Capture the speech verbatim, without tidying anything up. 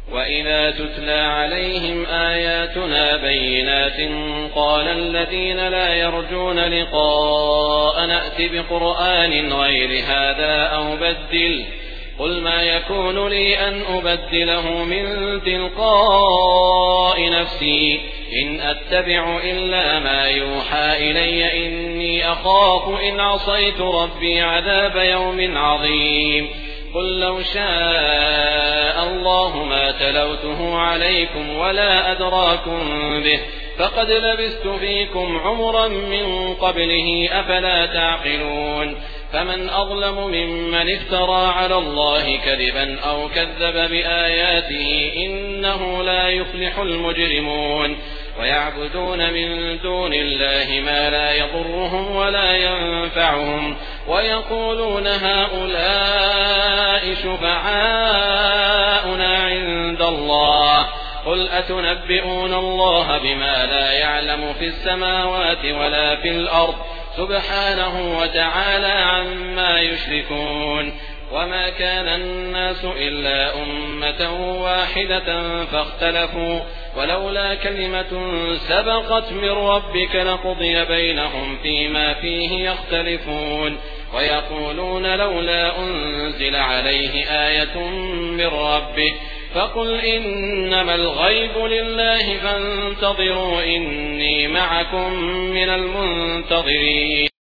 وإذا تتلى عليهم آياتنا بينات قال الذين لا يرجون لقاء نأت بقرآن غير هذا أو بدل قل ما يكون لي أن أبدله من تلقاء نفسي إن أتبع إلا ما يوحى إلي إني أخاف إن عصيت ربي عذاب يوم عظيم قل لو شاء الله ما تلوته عليكم ولا أدراكم به فقد لبثت فيكم عمرا من قبله أفلا تعقلون فمن أظلم ممن افترى على الله كذبا أو كذب بآياته إنه لا يفلح المجرمون ويعبدون من دون الله ما لا يضرهم ولا ينفعهم ويقولون هؤلاء شفعاؤنا عند الله قل أتنبئون الله بما لا يعلم في السماوات ولا في الأرض سبحانه وتعالى عما يشركون وما كان الناس إلا أمة واحدة فاختلفوا ولولا كلمة سبقت من ربك لقضي بينهم فيما فيه يختلفون ويقولون لولا أنزل عليه آية من ربه فقل إنما الغيب لله فانتظروا إني معكم من المنتظرين